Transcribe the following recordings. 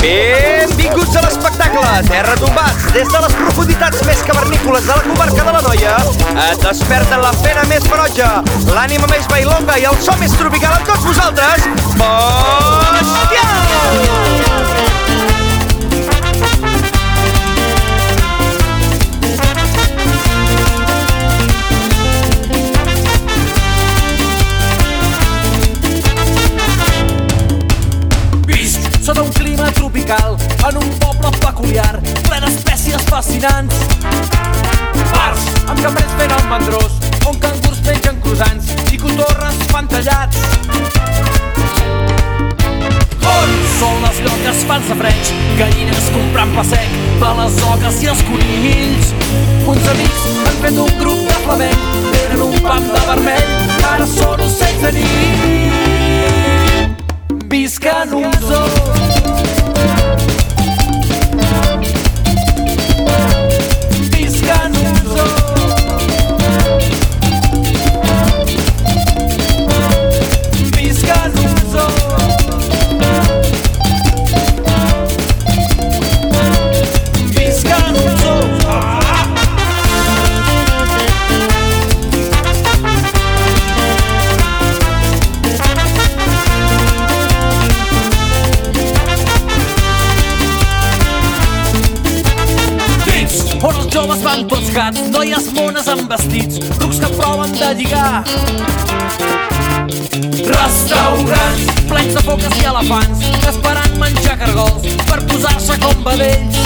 Benvinguts a l'espectacle Terra Tombats. Des de les profunditats més cavernícoles de la comarca de l'Anoia et desperten la pena més ferotge, l'ànima més bailonga i el so més tropical amb tots vosaltres. Hòstia! Sota un clima tropical, en un poble peculiar, ple d'espècies fascinants. Bars amb cambrers fent el mandrós, on cangurs mengen croissants i cotorres fan tallats. On són les lloques fan safreig, gallines comprant pa sec, per les oques i els conills. Uns amics han fet un grup de flamenc, tenen un pam de vermell, ara són ocells de nit. Visca en un zoo. Visca en un zoo. Visca en un zoo. Visca en un zoo. On els joves van tots gats, noies mones amb vestits, rucs que proven de lligar. Restaurants plens de foques i elefants, esperant menjar cargols per posar-se com vedells.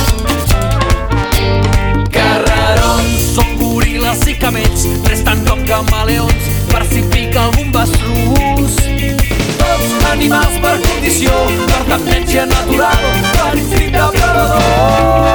Carrerons són goril·les i camells, resten com camaleons per si pica algun bastrús. Tots animals per condició, per tendència natural, per instinct depredador.